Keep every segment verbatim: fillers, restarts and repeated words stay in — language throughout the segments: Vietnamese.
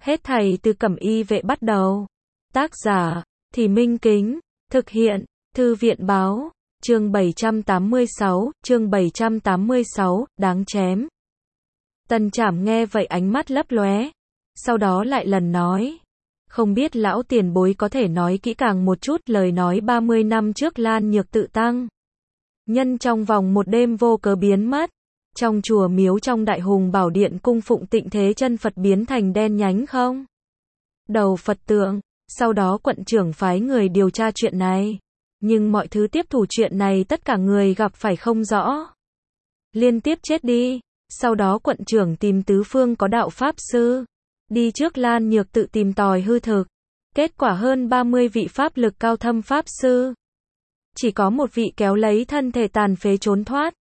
Hết thảy từ Cẩm Y Vệ bắt đầu. Tác giả, Thì Minh Kính. Thực hiện, Thư viện Báo. Chương bảy trăm tám mươi sáu, chương bảy trăm tám mươi sáu, đáng chém. Tần Trảm nghe vậy ánh mắt lấp lóe. Sau đó lại lần nói. Không biết lão tiền bối có thể nói kỹ càng một chút lời nói ba mươi năm trước Lan Nhược tự tăng. Nhân trong vòng một đêm vô cớ biến mất. Trong chùa miếu trong Đại Hùng Bảo Điện cung phụng Tịnh Thế Chân Phật biến thành đen nhánh không? Đầu Phật tượng. Sau đó quận trưởng phái người điều tra chuyện này. Nhưng mọi thứ tiếp thủ chuyện này tất cả người gặp phải không rõ. Liên tiếp chết đi. Sau đó quận trưởng tìm tứ phương có đạo Pháp Sư. Đi trước Lan Nhược tự tìm tòi hư thực. Kết quả hơn ba mươi vị Pháp lực cao thâm Pháp Sư. Chỉ có một vị kéo lấy thân thể tàn phế trốn thoát.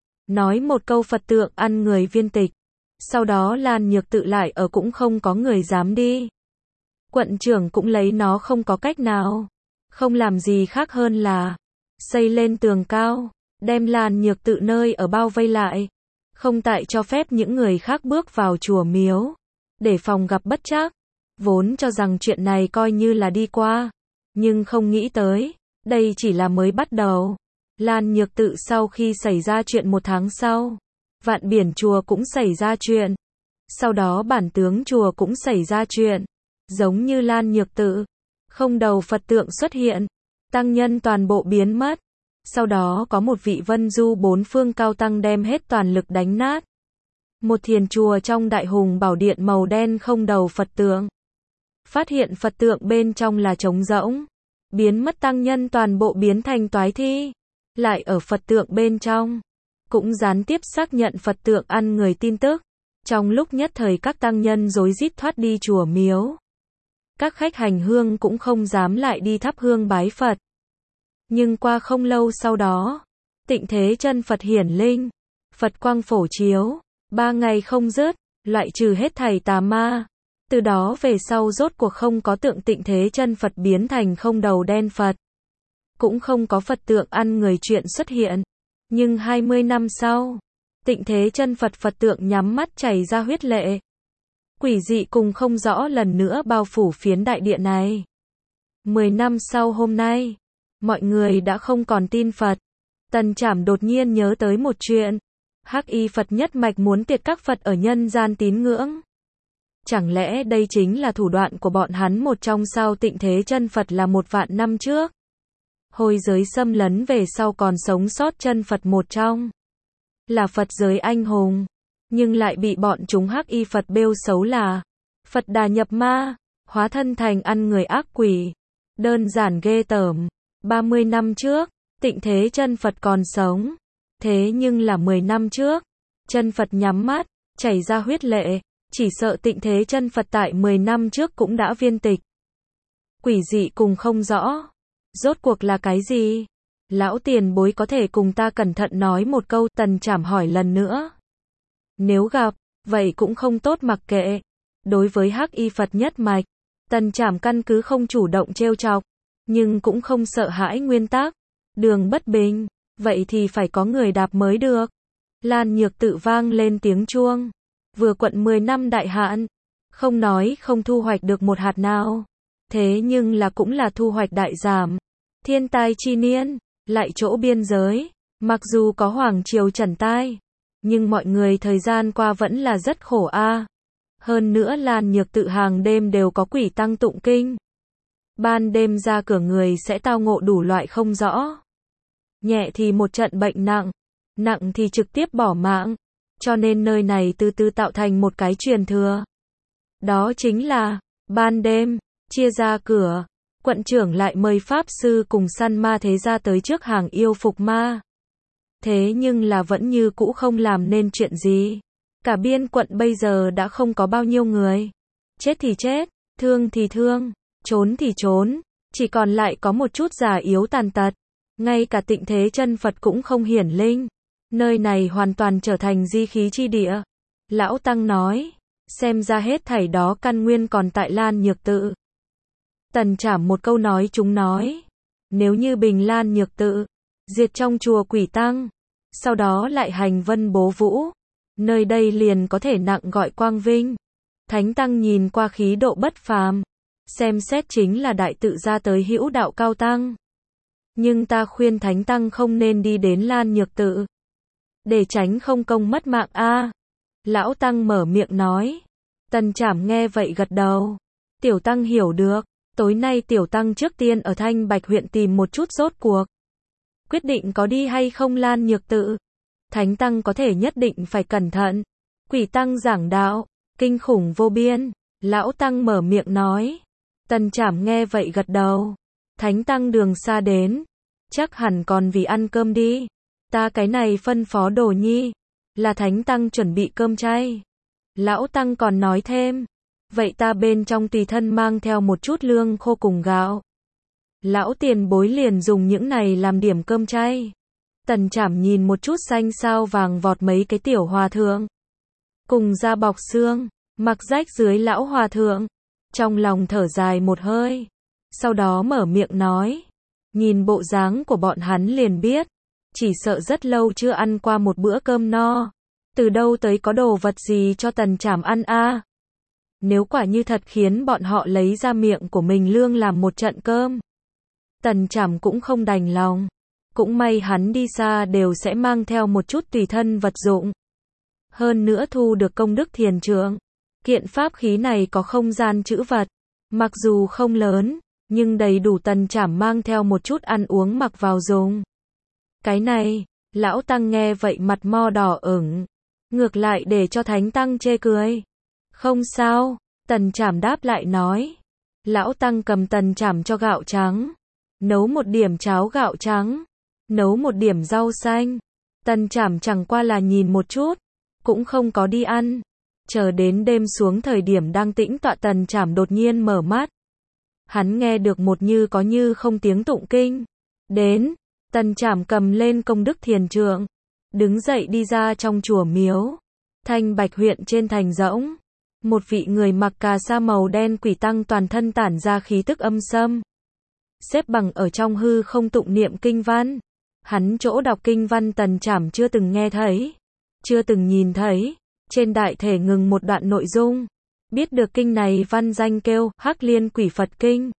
Nói một câu Phật tượng ăn người viên tịch. Sau đó Lan Nhược tự lại ở cũng không có người dám đi. Quận trưởng cũng lấy nó không có cách nào. Không làm gì khác hơn là xây lên tường cao, đem Lan Nhược tự nơi ở bao vây lại. Không tại cho phép những người khác bước vào chùa miếu. Để phòng gặp bất trắc. Vốn cho rằng chuyện này coi như là đi qua. Nhưng không nghĩ tới. Đây chỉ là mới bắt đầu. Lan Nhược tự sau khi xảy ra chuyện một tháng sau. Vạn Biển chùa cũng xảy ra chuyện. Sau đó bản tướng chùa cũng xảy ra chuyện. Giống như Lan Nhược tự. Không đầu Phật tượng xuất hiện. Tăng nhân toàn bộ biến mất. Sau đó có một vị vân du bốn phương cao tăng đem hết toàn lực đánh nát. Một thiền chùa trong Đại Hùng Bảo Điện màu đen không đầu Phật tượng. Phát hiện Phật tượng bên trong là trống rỗng. Biến mất tăng nhân toàn bộ biến thành toái thi. Lại ở Phật tượng bên trong. Cũng gián tiếp xác nhận Phật tượng ăn người tin tức. Trong lúc nhất thời các tăng nhân rối rít thoát đi chùa miếu. Các khách hành hương cũng không dám lại đi thắp hương bái Phật. Nhưng qua không lâu sau đó. Tịnh Thế Chân Phật hiển linh. Phật quang phổ chiếu. Ba ngày không dứt. Loại trừ hết thảy tà ma. Từ đó về sau rốt cuộc không có tượng Tịnh Thế Chân Phật biến thành không đầu đen Phật. Cũng không có Phật tượng ăn người chuyện xuất hiện. Nhưng hai mươi năm sau. Tịnh Thế Chân Phật Phật tượng nhắm mắt chảy ra huyết lệ. Quỷ dị cùng không rõ lần nữa bao phủ phiến đại địa này. Mười năm sau hôm nay. Mọi người đã không còn tin Phật. Tần Trảm đột nhiên nhớ tới một chuyện. Hắc Y Phật nhất mạch muốn tiệt các Phật ở nhân gian tín ngưỡng. Chẳng lẽ đây chính là thủ đoạn của bọn hắn một trong sao? Tịnh Thế Chân Phật là một vạn năm trước. Hồi giới xâm lấn về sau còn sống sót chân Phật một trong. Là Phật giới anh hùng. Nhưng lại bị bọn chúng Hắc Y Phật bêu xấu là Phật đà nhập ma, hóa thân thành ăn người ác quỷ. Đơn giản ghê tởm. ba mươi năm trước, Tịnh Thế Chân Phật còn sống. Thế nhưng là mười năm trước, chân Phật nhắm mắt, chảy ra huyết lệ. Chỉ sợ Tịnh Thế Chân Phật tại mười năm trước cũng đã viên tịch. Quỷ dị cùng không rõ. Rốt cuộc là cái gì? Lão tiền bối có thể cùng ta cẩn thận nói một câu? Tần Trảm hỏi lần nữa. Nếu gặp, vậy cũng không tốt mặc kệ. Đối với Hắc Y Phật nhất mạch, Tần Trảm căn cứ không chủ động trêu chọc, nhưng cũng không sợ hãi nguyên tắc. Đường bất bình, vậy thì phải có người đạp mới được. Lan Nhược tự vang lên tiếng chuông. Vừa quận mười năm đại hạn, không nói không thu hoạch được một hạt nào. Thế nhưng là cũng là thu hoạch đại giảm. Thiên tai chi niên, lại chỗ biên giới. Mặc dù có hoàng triều trần tai, nhưng mọi người thời gian qua vẫn là rất khổ a. Hơn nữa Lan Nhược tự hàng đêm đều có quỷ tăng tụng kinh. Ban đêm ra cửa người sẽ tao ngộ đủ loại không rõ. Nhẹ thì một trận bệnh nặng, nặng thì trực tiếp bỏ mạng. Cho nên nơi này từ từ tạo thành một cái truyền thừa. Đó chính là, ban đêm, chia ra cửa, quận trưởng lại mời Pháp Sư cùng săn ma thế gia tới trước hàng yêu phục ma. Thế nhưng là vẫn như cũ không làm nên chuyện gì. Cả biên quận bây giờ đã không có bao nhiêu người. Chết thì chết, thương thì thương, trốn thì trốn. Chỉ còn lại có một chút già yếu tàn tật. Ngay cả Tịnh Thế Chân Phật cũng không hiển linh. Nơi này hoàn toàn trở thành di khí chi địa. Lão Tăng nói, xem ra hết thảy đó căn nguyên còn tại Lan Nhược tự. Tần Trảm một câu nói chúng nói. Nếu như bình Lan Nhược tự, diệt trong chùa quỷ tăng, sau đó lại hành vân bố vũ, nơi đây liền có thể nặng gọi quang vinh. Thánh tăng nhìn qua khí độ bất phàm, xem xét chính là đại tự gia tới hữu đạo cao tăng. Nhưng ta khuyên thánh tăng không nên đi đến Lan Nhược tự, để tránh không công mất mạng a. Lão tăng mở miệng nói. Tần Trảm nghe vậy gật đầu. Tiểu tăng hiểu được, tối nay tiểu tăng trước tiên ở Thanh Bạch huyện tìm một chút rốt cuộc. Quyết định có đi hay không Lan Nhược tự. Thánh tăng có thể nhất định phải cẩn thận. Quỷ tăng giảng đạo, kinh khủng vô biên. Lão tăng mở miệng nói. Tần Trảm nghe vậy gật đầu. Thánh tăng đường xa đến, chắc hẳn còn vì ăn cơm đi. Ta cái này phân phó Đồ Nhi, là thánh tăng chuẩn bị cơm chay. Lão tăng còn nói thêm, vậy ta bên trong tùy thân mang theo một chút lương khô cùng gạo. Lão tiền bối liền dùng những này làm điểm cơm chay. Tần Trảm nhìn một chút xanh sao vàng vọt mấy cái tiểu hòa thượng, cùng da bọc xương, mặc rách dưới lão hòa thượng, trong lòng thở dài một hơi, sau đó mở miệng nói, nhìn bộ dáng của bọn hắn liền biết, chỉ sợ rất lâu chưa ăn qua một bữa cơm no, từ đâu tới có đồ vật gì cho Tần Trảm ăn a? Nếu quả như thật khiến bọn họ lấy ra miệng của mình lương làm một trận cơm, Tần Trảm cũng không đành lòng. Cũng may hắn đi xa đều sẽ mang theo một chút tùy thân vật dụng. Hơn nữa thu được công đức thiền trượng. Kiện pháp khí này có không gian trữ vật. Mặc dù không lớn, nhưng đầy đủ Tần Trảm mang theo một chút ăn uống mặc vào dùng. Cái này, lão tăng nghe vậy mặt mo đỏ ửng. Ngược lại để cho thánh tăng chê cười. Không sao, Tần Trảm đáp lại nói. Lão tăng cầm Tần Trảm cho gạo trắng. Nấu một điểm cháo gạo trắng. Nấu một điểm rau xanh. Tần Trảm chẳng qua là nhìn một chút, cũng không có đi ăn. Chờ đến đêm xuống thời điểm đang tĩnh tọa Tần Trảm đột nhiên mở mắt. Hắn nghe được một như có như không tiếng tụng kinh. Đến, Tần Trảm cầm lên công đức thiền trượng, đứng dậy đi ra trong chùa miếu. Thanh Bạch huyện trên thành rỗng, một vị người mặc cà sa màu đen quỷ tăng toàn thân tản ra khí tức âm sâm. Xếp bằng ở trong hư không tụng niệm kinh văn. Hắn chỗ đọc kinh văn Tần Trảm chưa từng nghe thấy, chưa từng nhìn thấy, trên đại thể ngừng một đoạn nội dung. Biết được kinh này văn danh kêu Hắc Liên Quỷ Phật Kinh.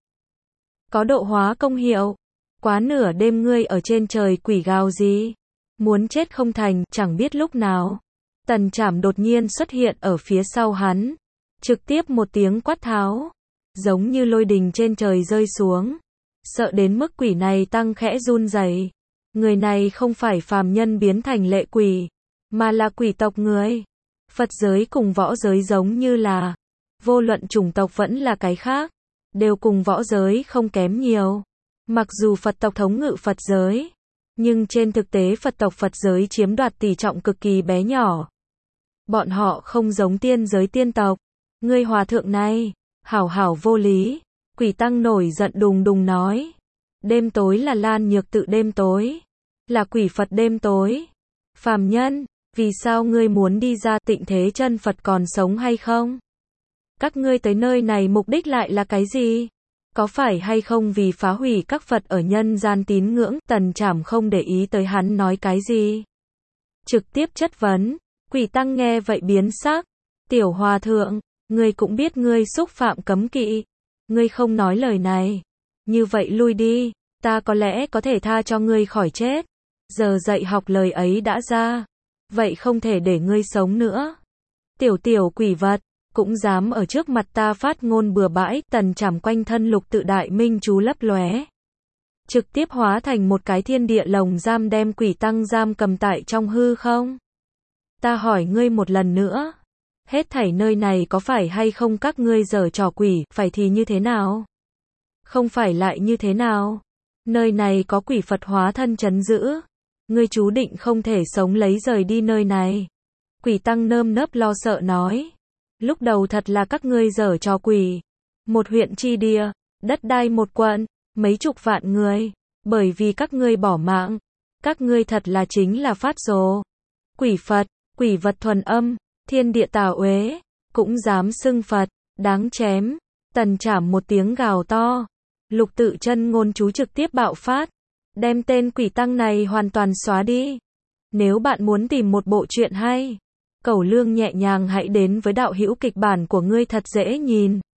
Có độ hóa công hiệu. Quá nửa đêm ngươi ở trên trời quỷ gào gì? Muốn chết không thành, chẳng biết lúc nào. Tần Trảm đột nhiên xuất hiện ở phía sau hắn. Trực tiếp một tiếng quát tháo. Giống như lôi đình trên trời rơi xuống. Sợ đến mức quỷ này tăng khẽ run rẩy. Người này không phải phàm nhân biến thành lệ quỷ, mà là quỷ tộc người. Phật giới cùng võ giới giống như là, vô luận chủng tộc vẫn là cái khác, đều cùng võ giới không kém nhiều. Mặc dù Phật tộc thống ngự Phật giới, nhưng trên thực tế Phật tộc Phật giới chiếm đoạt tỷ trọng cực kỳ bé nhỏ. Bọn họ không giống tiên giới tiên tộc. Ngươi hòa thượng này, hảo hảo vô lý. Quỷ tăng nổi giận đùng đùng nói. Đêm tối là Lan Nhược tự đêm tối, là quỷ Phật đêm tối. Phàm nhân, vì sao ngươi muốn đi ra Tịnh Thế Chân Phật còn sống hay không? Các ngươi tới nơi này mục đích lại là cái gì? Có phải hay không vì phá hủy các Phật ở nhân gian tín ngưỡng? Tần Trảm không để ý tới hắn nói cái gì. Trực tiếp chất vấn. Quỷ tăng nghe vậy biến sắc. Tiểu hòa thượng, ngươi cũng biết ngươi xúc phạm cấm kỵ. Ngươi không nói lời này. Như vậy lui đi, ta có lẽ có thể tha cho ngươi khỏi chết. Giờ dạy học lời ấy đã ra, vậy không thể để ngươi sống nữa. Tiểu tiểu quỷ vật, cũng dám ở trước mặt ta phát ngôn bừa bãi. Tần Trảm quanh thân lục tự đại minh chú lấp lóe, trực tiếp hóa thành một cái thiên địa lồng giam đem quỷ tăng giam cầm tại trong hư không. Ta hỏi ngươi một lần nữa, hết thảy nơi này có phải hay không các ngươi giở trò quỷ, phải thì như thế nào? Không phải lại như thế nào? Nơi này có quỷ Phật hóa thân trấn giữ. Ngươi chú định không thể sống lấy rời đi nơi này. Quỷ tăng nơm nớp lo sợ nói. Lúc đầu thật là các ngươi giở trò quỷ. Một huyện chi địa, đất đai một quận, mấy chục vạn người. Bởi vì các ngươi bỏ mạng. Các ngươi thật là chính là phát rồ. Quỷ Phật, quỷ vật thuần âm, thiên địa tà uế, cũng dám xưng Phật, đáng chém. Tần Trảm một tiếng gào to. Lục tự chân ngôn chú trực tiếp bạo phát. Đem tên quỷ tăng này hoàn toàn xóa đi. Nếu bạn muốn tìm một bộ truyện hay Cẩu Lương nhẹ nhàng hãy đến với đạo hữu kịch bản của ngươi thật dễ nhìn.